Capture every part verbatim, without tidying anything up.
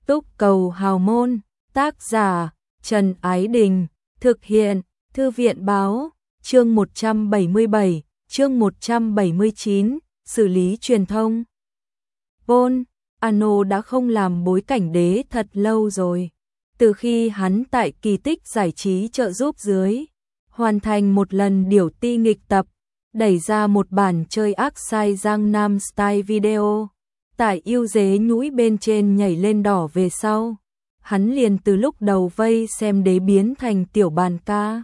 Túc Cầu Hào Môn, tác giả Trần Ái Đình, thực hiện Thư viện Báo, chương một trăm bảy mươi bảy, chương một trăm bảy mươi chín, xử lý truyền thông. Paul Ano đã không làm bối cảnh đế thật lâu rồi, từ khi hắn tại Kỳ Tích Giải trí trợ giúp dưới, hoàn thành một lần điều ti nghịch tập, đẩy ra một bản chơi ác sai Gangnam Style video. Tại yêu dế nhũi bên trên nhảy lên đỏ về sau, hắn liền từ lúc đầu vây xem đế biến thành tiểu bàn ca.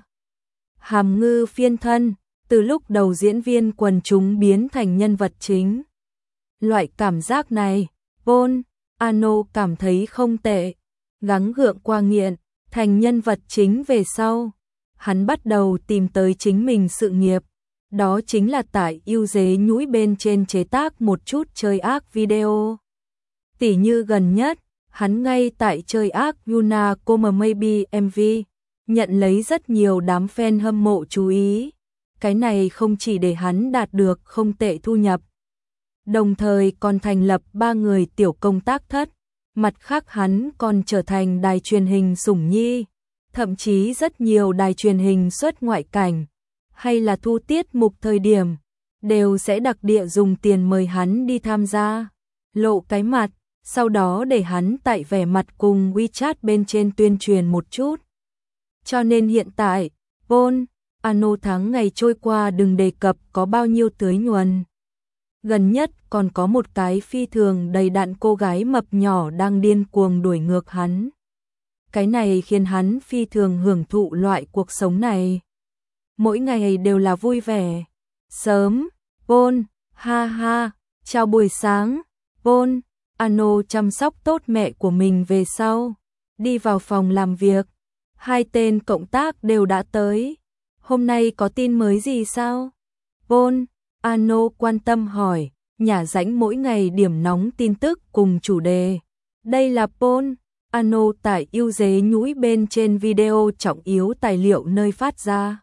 Hàm Ngư phiên thân, từ lúc đầu diễn viên quần chúng biến thành nhân vật chính. Loại cảm giác này, Paul Ano cảm thấy không tệ, gắng gượng qua nghiện, thành nhân vật chính về sau. Hắn bắt đầu tìm tới chính mình sự nghiệp. Đó chính là tại yêu dế nhũi bên trên chế tác một chút chơi ác video. Tỉ như gần nhất, hắn ngay tại chơi ác Yuna Como Maybe em vê, nhận lấy rất nhiều đám fan hâm mộ chú ý. Cái này không chỉ để hắn đạt được không tệ thu nhập, đồng thời còn thành lập ba người tiểu công tác thất. Mặt khác hắn còn trở thành đài truyền hình sủng nhi, thậm chí rất nhiều đài truyền hình xuất ngoại cảnh hay là thu tiết mục thời điểm, đều sẽ đặc địa dùng tiền mời hắn đi tham gia, lộ cái mặt, sau đó để hắn tại vẻ mặt cùng WeChat bên trên tuyên truyền một chút. Cho nên hiện tại, Paul Ano tháng ngày trôi qua đừng đề cập có bao nhiêu tưới nhuần. Gần nhất còn có một cái phi thường đầy đặn cô gái mập nhỏ đang điên cuồng đuổi ngược hắn. Cái này khiến hắn phi thường hưởng thụ loại cuộc sống này. Mỗi ngày đều là vui vẻ. Sớm, Paul, ha ha, chào buổi sáng. Paul Ano chăm sóc tốt mẹ của mình về sau, đi vào phòng làm việc. Hai tên cộng tác đều đã tới. Hôm nay có tin mới gì sao? Paul Ano quan tâm hỏi, nhả rãnh mỗi ngày điểm nóng tin tức cùng chủ đề. Đây là Paul Ano tại yêu dế nhũi bên trên video trọng yếu tài liệu nơi phát ra.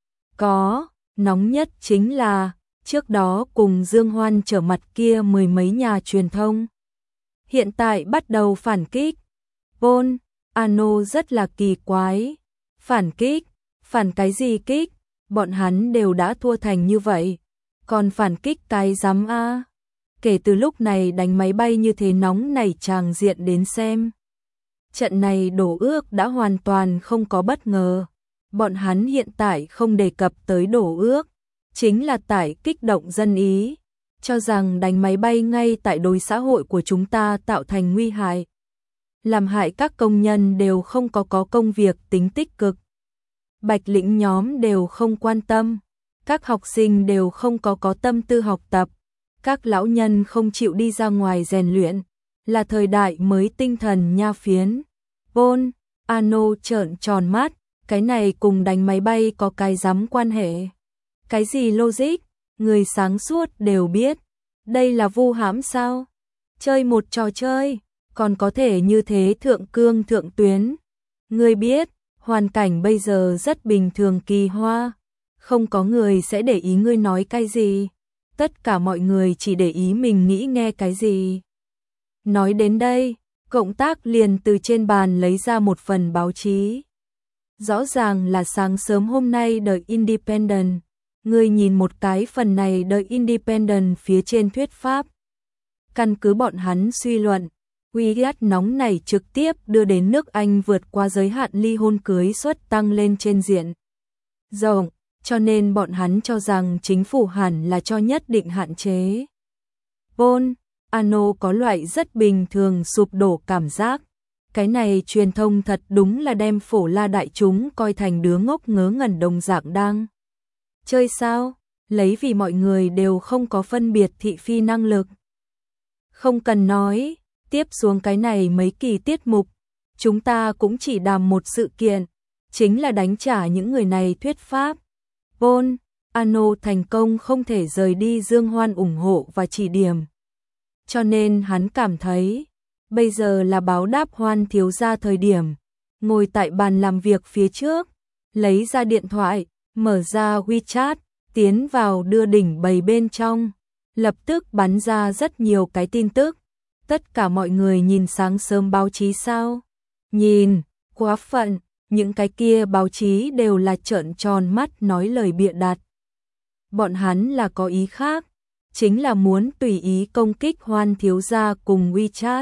Có, nóng nhất chính là, trước đó cùng Dương Hoan trở mặt kia mười mấy nhà truyền thông. Hiện tại bắt đầu phản kích. Paul Ano rất là kỳ quái. Phản kích? Phản cái gì kích? Bọn hắn đều đã thua thành như vậy. Còn phản kích cái dám a? Kể từ lúc này đánh máy bay như thế nóng nảy tràng diện đến xem. Trận này đổ ước đã hoàn toàn không có bất ngờ. Bọn hắn hiện tại không đề cập tới đổ ước, chính là tại kích động dân ý, cho rằng đánh máy bay ngay tại đối xã hội của chúng ta tạo thành nguy hại, làm hại các công nhân đều không có có công việc tính tích cực. Bạch lĩnh nhóm đều không quan tâm, các học sinh đều không có có tâm tư học tập, các lão nhân không chịu đi ra ngoài rèn luyện, là thời đại mới tinh thần nha phiến. Paul Ano trợn tròn mắt. Cái này cùng đánh máy bay có cái dám quan hệ. Cái gì logic, người sáng suốt đều biết. Đây là vu hãm sao? Chơi một trò chơi, còn có thể như thế thượng cương thượng tuyến. Người biết, hoàn cảnh bây giờ rất bình thường kỳ hoa. Không có người sẽ để ý ngươi nói cái gì. Tất cả mọi người chỉ để ý mình nghĩ nghe cái gì. Nói đến đây, cộng tác liền từ trên bàn lấy ra một phần báo chí. Rõ ràng là sáng sớm hôm nay The Independent. Ngươi nhìn một cái phần này The Independent phía trên thuyết pháp. Căn cứ bọn hắn suy luận, quy ghét nóng này trực tiếp đưa đến nước Anh vượt qua giới hạn ly hôn cưới suất tăng lên trên diện rộng, cho nên bọn hắn cho rằng chính phủ hẳn là cho nhất định hạn chế. Paul Ano có loại rất bình thường sụp đổ cảm giác. Cái này truyền thông thật đúng là đem phổ la đại chúng coi thành đứa ngốc ngớ ngẩn đồng dạng đang chơi sao, lấy vì mọi người đều không có phân biệt thị phi năng lực. Không cần nói, tiếp xuống cái này mấy kỳ tiết mục, chúng ta cũng chỉ đàm một sự kiện, chính là đánh trả những người này thuyết pháp. Paul Ano thành công không thể rời đi Dương Hoan ủng hộ và chỉ điểm. Cho nên hắn cảm thấy bây giờ là báo đáp Hoan thiếu gia thời điểm. Ngồi tại bàn làm việc phía trước, lấy ra điện thoại, mở ra WeChat, tiến vào đưa đỉnh bày bên trong, lập tức bắn ra rất nhiều cái tin tức. Tất cả mọi người nhìn sáng sớm báo chí sao? Nhìn, quá phận, những cái kia báo chí đều là trợn tròn mắt nói lời bịa đặt. Bọn hắn là có ý khác, chính là muốn tùy ý công kích Hoan thiếu gia cùng WeChat.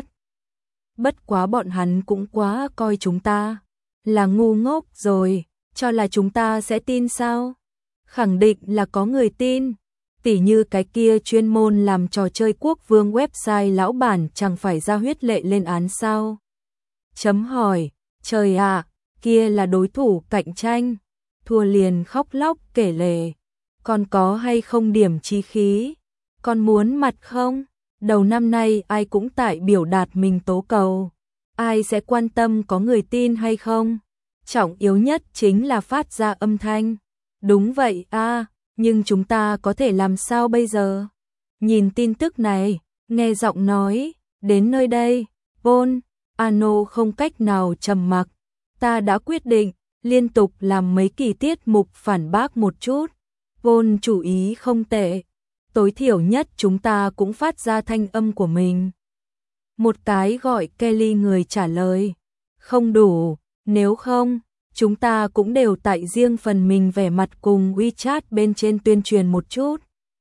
Bất quá bọn hắn cũng quá coi chúng ta là ngu ngốc rồi, cho là chúng ta sẽ tin sao? Khẳng định là có người tin. Tỉ như cái kia chuyên môn làm trò chơi quốc vương website lão bản chẳng phải ra huyết lệ lên án sao? Chấm hỏi, trời ạ, kia là đối thủ cạnh tranh, thua liền khóc lóc kể lể, còn có hay không điểm chí khí, còn muốn mặt không? Đầu năm nay ai cũng tại biểu đạt mình tố cầu, ai sẽ quan tâm có người tin hay không? Trọng yếu nhất chính là phát ra âm thanh. Đúng vậy a, à, nhưng chúng ta có thể làm sao bây giờ? Nhìn tin tức này, nghe giọng nói, đến nơi đây, Paul, Ano không cách nào trầm mặc. Ta đã quyết định, liên tục làm mấy kỳ tiết mục phản bác một chút. Paul chủ ý không tệ. Tối thiểu nhất chúng ta cũng phát ra thanh âm của mình. Một cái gọi Kelly người trả lời. Không đủ, nếu không, chúng ta cũng đều tại riêng phần mình vẻ mặt cùng WeChat bên trên tuyên truyền một chút.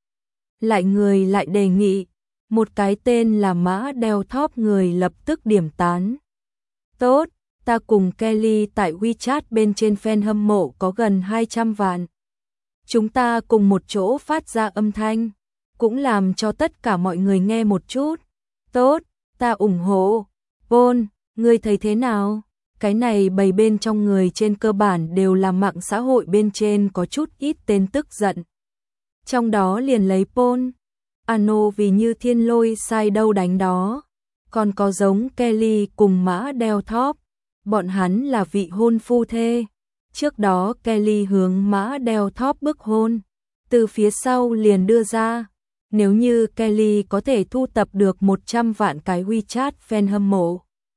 Lại người lại đề nghị, một cái tên là Mã Đeo Thóp người lập tức điểm tán. Tốt, ta cùng Kelly tại WeChat bên trên fan hâm mộ có gần hai trăm vạn. Chúng ta cùng một chỗ phát ra âm thanh, cũng làm cho tất cả mọi người nghe một chút. Tốt, ta ủng hộ. Paul, ngươi thấy thế nào? Cái này bầy bên trong người trên cơ bản đều là mạng xã hội bên trên có chút ít tên tức giận. Trong đó liền lấy Paul, Ano vì như thiên lôi sai đâu đánh đó. Còn có giống Kelly cùng Mã Đeo Thóp, bọn hắn là vị hôn phu thê. Trước đó Kelly hướng Mã Đeo Thóp bức hôn, từ phía sau liền đưa ra. Nếu như Kelly có thể thu tập được một trăm vạn cái WeChat fan hâm mộ,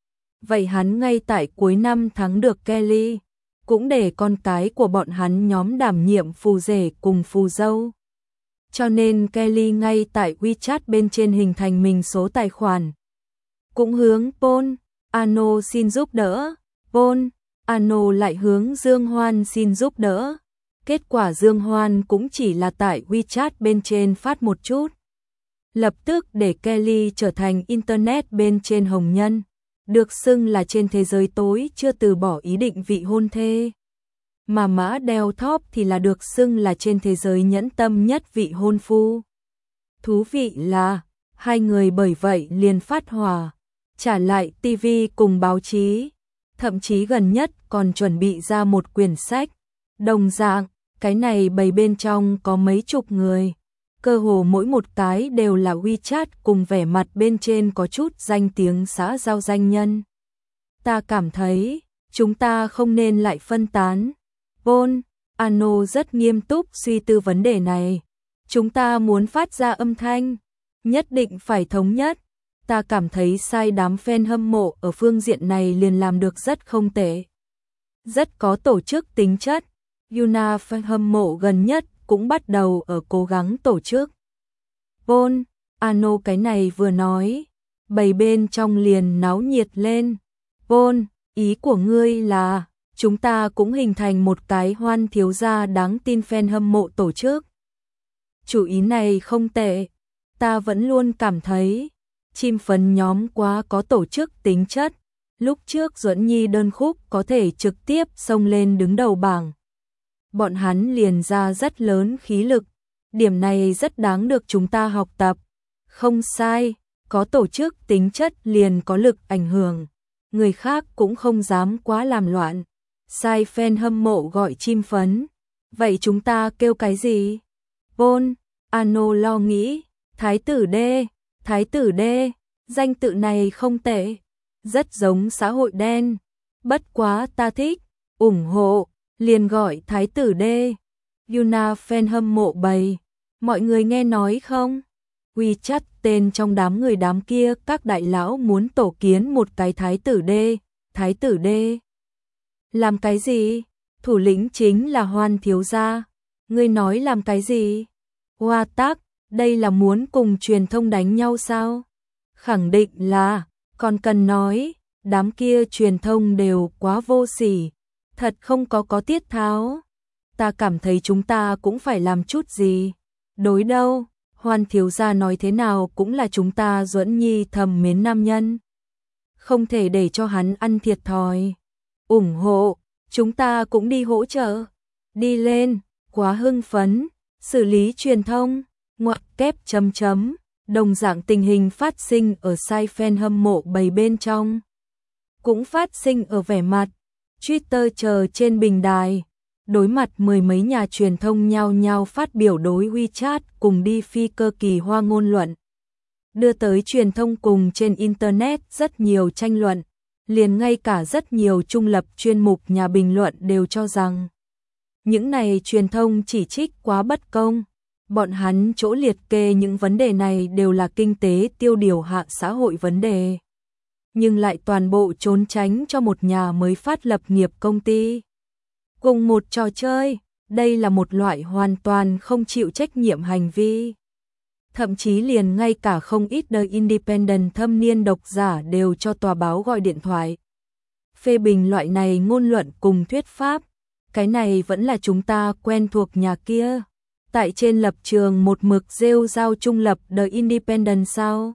vậy hắn ngay tại cuối năm thắng được Kelly, cũng để con cái của bọn hắn nhóm đảm nhiệm phù rể cùng phù dâu. Cho nên Kelly ngay tại WeChat bên trên hình thành mình số tài khoản. Cũng hướng Paul, Ano xin giúp đỡ. Paul, Ano lại hướng Dương Hoan xin giúp đỡ. Kết quả Dương Hoan cũng chỉ là tại WeChat bên trên phát một chút. Lập tức để Kelly trở thành Internet bên trên hồng nhân, được xưng là trên thế giới tối chưa từ bỏ ý định vị hôn thê. Mà Mã Đeo Thóp thì là được xưng là trên thế giới nhẫn tâm nhất vị hôn phu. Thú vị là, hai người bởi vậy liền phát hỏa, trả lại ti vi cùng báo chí, thậm chí gần nhất còn chuẩn bị ra một quyển sách. Đồng dạng, cái này bầy bên trong có mấy chục người, cơ hồ mỗi một cái đều là WeChat cùng vẻ mặt bên trên có chút danh tiếng xã giao danh nhân. Ta cảm thấy, chúng ta không nên lại phân tán. Paul, Ano rất nghiêm túc suy tư vấn đề này. Chúng ta muốn phát ra âm thanh, nhất định phải thống nhất. Ta cảm thấy sai đám fan hâm mộ ở phương diện này liền làm được rất không tệ. Rất có tổ chức tính chất. Yuna fan hâm mộ gần nhất cũng bắt đầu ở cố gắng tổ chức. Paul, Ano cái này vừa nói, bầy bên trong liền náo nhiệt lên. Paul, ý của ngươi là chúng ta cũng hình thành một cái Hoan thiếu gia đáng tin fan hâm mộ tổ chức. Chủ ý này không tệ, ta vẫn luôn cảm thấy chim phấn nhóm quá có tổ chức tính chất. Lúc trước Duẫn Nhi đơn khúc có thể trực tiếp xông lên đứng đầu bảng. Bọn hắn liền ra rất lớn khí lực, điểm này rất đáng được chúng ta học tập. Không sai, có tổ chức tính chất liền có lực ảnh hưởng, người khác cũng không dám quá làm loạn. Sai fan hâm mộ gọi chim phấn, vậy chúng ta kêu cái gì? Paul, Ano lo nghĩ, Thái tử đê, Thái tử đê, danh tự này không tệ, rất giống xã hội đen, bất quá ta thích, ủng hộ, liền gọi Thái tử đê. Yuna fan hâm mộ bày, mọi người nghe nói không? WeChat tên trong đám người đám kia các đại lão muốn tổ kiến một cái Thái tử đê, Thái tử đê. Làm cái gì? Thủ lĩnh chính là Hoan thiếu gia. Ngươi nói làm cái gì? Hoa tác, đây là muốn cùng truyền thông đánh nhau sao? Khẳng định là, còn cần nói, đám kia truyền thông đều quá vô sỉ, thật không có có tiết tháo. Ta cảm thấy chúng ta cũng phải làm chút gì. Đối đâu, Hoan thiếu gia nói thế nào cũng là chúng ta Duẫn Nhi thầm mến nam nhân. Không thể để cho hắn ăn thiệt thòi. Ủng hộ, chúng ta cũng đi hỗ trợ. Đi lên, quá hưng phấn, xử lý truyền thông, ngoặc kép chấm chấm. Đồng dạng tình hình phát sinh ở site fan hâm mộ bầy bên trong. Cũng phát sinh ở vẻ mặt, Twitter chờ trên bình đài. Đối mặt mười mấy nhà truyền thông nhao nhao phát biểu đối WeChat cùng đi phi cơ kỳ hoa ngôn luận. Đưa tới truyền thông cùng trên Internet rất nhiều tranh luận, liền ngay cả rất nhiều trung lập chuyên mục nhà bình luận đều cho rằng những này truyền thông chỉ trích quá bất công. Bọn hắn chỗ liệt kê những vấn đề này đều là kinh tế tiêu điều hạ xã hội vấn đề. Nhưng lại toàn bộ trốn tránh cho một nhà mới phát lập nghiệp công ty. Cùng một trò chơi, đây là một loại hoàn toàn không chịu trách nhiệm hành vi. Thậm chí liền ngay cả không ít The Independent thâm niên độc giả đều cho tòa báo gọi điện thoại. Phê bình loại này ngôn luận cùng thuyết pháp, cái này vẫn là chúng ta quen thuộc nhà kia. Tại trên lập trường một mực rêu rao trung lập The Independent sao?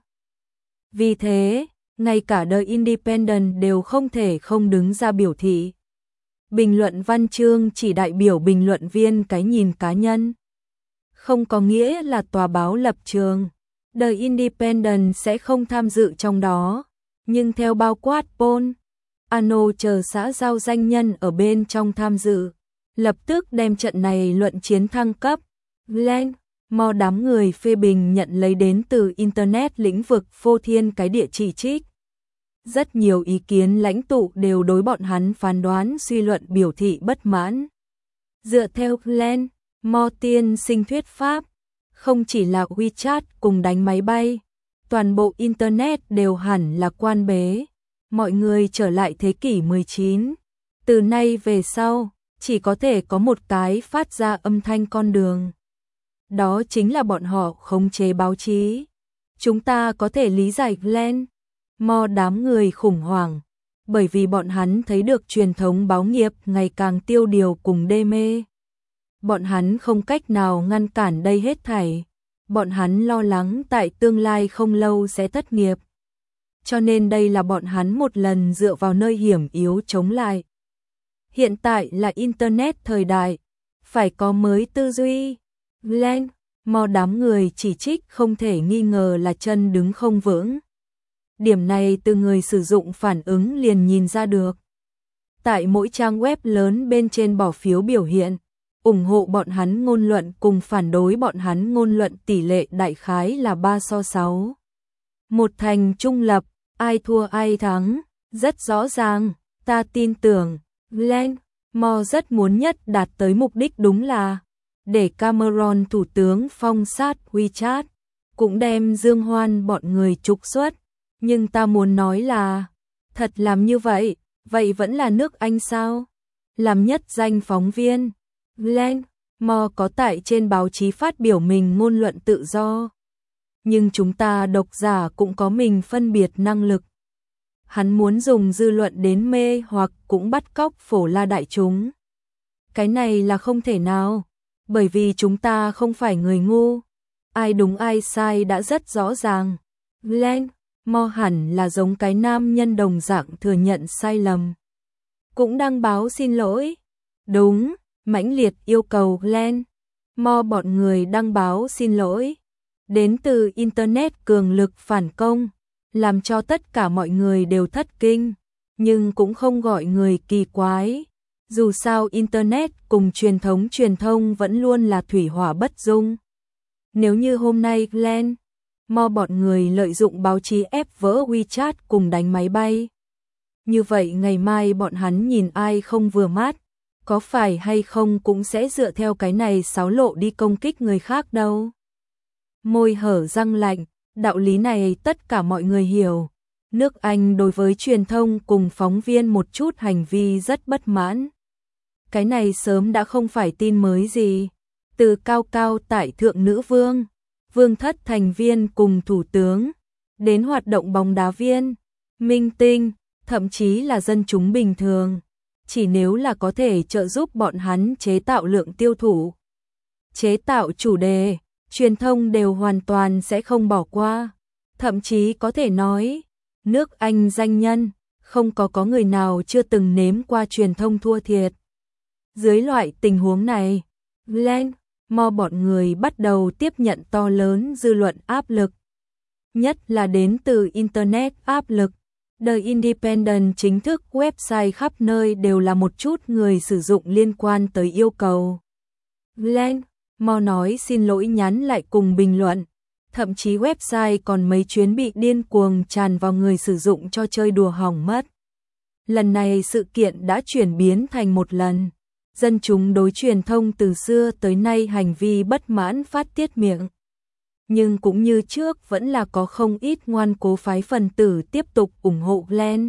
Vì thế, ngay cả The Independent đều không thể không đứng ra biểu thị. Bình luận văn chương chỉ đại biểu bình luận viên cái nhìn cá nhân. Không có nghĩa là tòa báo lập trường. The Independent sẽ không tham dự trong đó. Nhưng theo bao quát Paul, Ano chờ xã giao danh nhân ở bên trong tham dự. Lập tức đem trận này luận chiến thăng cấp. Glenn, mò đám người phê bình nhận lấy đến từ Internet lĩnh vực phô thiên cái địa chỉ trích. Rất nhiều ý kiến lãnh tụ đều đối bọn hắn phán đoán suy luận biểu thị bất mãn. Dựa theo Glenn, Mo tiên sinh thuyết pháp, không chỉ là WeChat cùng đánh máy bay, toàn bộ Internet đều hẳn là quan bế. Mọi người trở lại thế kỷ mười chín. Từ nay về sau, chỉ có thể có một cái phát ra âm thanh con đường. Đó chính là bọn họ khống chế báo chí. Chúng ta có thể lý giải Glenn, Mo đám người khủng hoảng, bởi vì bọn hắn thấy được truyền thống báo nghiệp ngày càng tiêu điều cùng đê mê. Bọn hắn không cách nào ngăn cản đây hết thảy. Bọn hắn lo lắng tại tương lai không lâu sẽ thất nghiệp. Cho nên đây là bọn hắn một lần dựa vào nơi hiểm yếu chống lại. Hiện tại là Internet thời đại, phải có mới tư duy. Glenn, Mo đám người chỉ trích không thể nghi ngờ là chân đứng không vững. Điểm này từ người sử dụng phản ứng liền nhìn ra được. Tại mỗi trang web lớn bên trên bỏ phiếu biểu hiện, ủng hộ bọn hắn ngôn luận cùng phản đối bọn hắn ngôn luận tỷ lệ đại khái là ba so sáu. Một thành trung lập, ai thua ai thắng, rất rõ ràng, ta tin tưởng, Glenn, Mo rất muốn nhất đạt tới mục đích đúng là để Cameron thủ tướng phong sát WeChat, cũng đem Dương Hoan bọn người trục xuất. Nhưng ta muốn nói là, thật làm như vậy, vậy vẫn là nước Anh sao? Làm nhất danh phóng viên, Glenn, Mo có tại trên báo chí phát biểu mình ngôn luận tự do. Nhưng chúng ta độc giả cũng có mình phân biệt năng lực. Hắn muốn dùng dư luận đến mê hoặc cũng bắt cóc phổ la đại chúng. Cái này là không thể nào, bởi vì chúng ta không phải người ngu. Ai đúng ai sai đã rất rõ ràng. Glenn, Mo hẳn là giống cái nam nhân đồng dạng thừa nhận sai lầm. Cũng đăng báo xin lỗi. Đúng, mãnh liệt yêu cầu Glenn, Mo bọn người đăng báo xin lỗi. Đến từ Internet cường lực phản công, làm cho tất cả mọi người đều thất kinh, nhưng cũng không gọi người kỳ quái. Dù sao Internet cùng truyền thống truyền thông vẫn luôn là thủy hỏa bất dung. Nếu như hôm nay Glenn, Mo bọn người lợi dụng báo chí ép vỡ WeChat cùng đánh máy bay, như vậy ngày mai bọn hắn nhìn ai không vừa mắt, có phải hay không cũng sẽ dựa theo cái này xáo lộ đi công kích người khác đâu. Môi hở răng lạnh, đạo lý này tất cả mọi người hiểu. Nước Anh đối với truyền thông cùng phóng viên một chút hành vi rất bất mãn. Cái này sớm đã không phải tin mới gì. Từ cao cao tại thượng nữ vương, vương thất thành viên cùng thủ tướng, đến hoạt động bóng đá viên, minh tinh, thậm chí là dân chúng bình thường. Chỉ nếu là có thể trợ giúp bọn hắn chế tạo lượng tiêu thụ, chế tạo chủ đề, truyền thông đều hoàn toàn sẽ không bỏ qua. Thậm chí có thể nói, nước Anh danh nhân, không có có người nào chưa từng nếm qua truyền thông thua thiệt. Dưới loại tình huống này, Glenn Moore bọn người bắt đầu tiếp nhận to lớn dư luận áp lực. Nhất là đến từ Internet áp lực. The Independent chính thức website khắp nơi đều là một chút người sử dụng liên quan tới yêu cầu. Glenn Moore nói xin lỗi nhắn lại cùng bình luận. Thậm chí website còn mấy chuyến bị điên cuồng tràn vào người sử dụng cho chơi đùa hỏng mất. Lần này sự kiện đã chuyển biến thành một lần. Dân chúng đối truyền thông từ xưa tới nay hành vi bất mãn phát tiết miệng. Nhưng cũng như trước vẫn là có không ít ngoan cố phái phần tử tiếp tục ủng hộ Glenn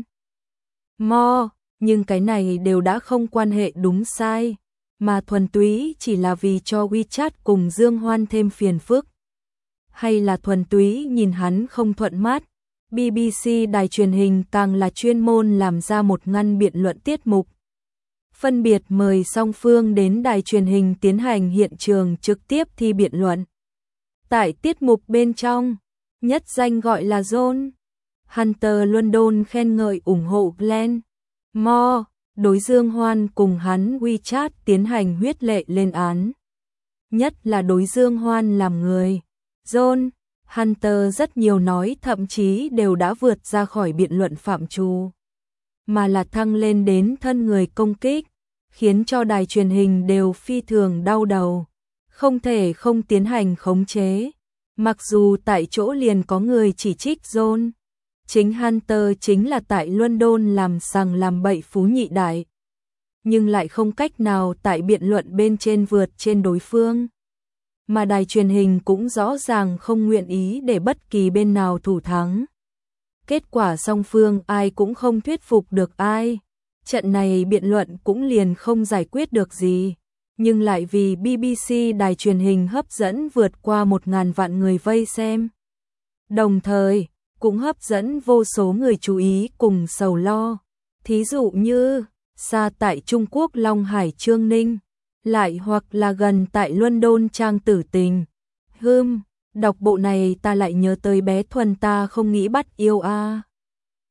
Moore, nhưng cái này đều đã không quan hệ đúng sai, mà thuần túy chỉ là vì cho WeChat cùng Dương Hoan thêm phiền phức. Hay là thuần túy nhìn hắn không thuận mắt, bê bê xê đài truyền hình càng là chuyên môn làm ra một ngăn biện luận tiết mục. Phân biệt mời song phương đến đài truyền hình tiến hành hiện trường trực tiếp thi biện luận. Tại tiết mục bên trong, nhất danh gọi là John Hunter London khen ngợi ủng hộ Glenn Moore, đối Dương Hoan cùng hắn WeChat tiến hành huyết lệ lên án. Nhất là đối Dương Hoan làm người. John Hunter rất nhiều nói thậm chí đều đã vượt ra khỏi biện luận phạm trù, mà là thăng lên đến thân người công kích, khiến cho đài truyền hình đều phi thường đau đầu, không thể không tiến hành khống chế. Mặc dù tại chỗ liền có người chỉ trích John, chính Hunter chính là tại London làm sằng làm bậy phú nhị đại, nhưng lại không cách nào tại biện luận bên trên vượt trên đối phương. Mà đài truyền hình cũng rõ ràng không nguyện ý để bất kỳ bên nào thủ thắng. Kết quả song phương ai cũng không thuyết phục được ai. Trận này biện luận cũng liền không giải quyết được gì, nhưng lại vì bê bê xê đài truyền hình hấp dẫn vượt qua một ngàn vạn người vây xem. Đồng thời, cũng hấp dẫn vô số người chú ý cùng sầu lo. Thí dụ như, xa tại Trung Quốc Long Hải Trương Ninh, lại hoặc là gần tại London Trang Tử Tình. Hừm, đọc bộ này ta lại nhớ tới bé Thuần ta không nghĩ bắt yêu a. À.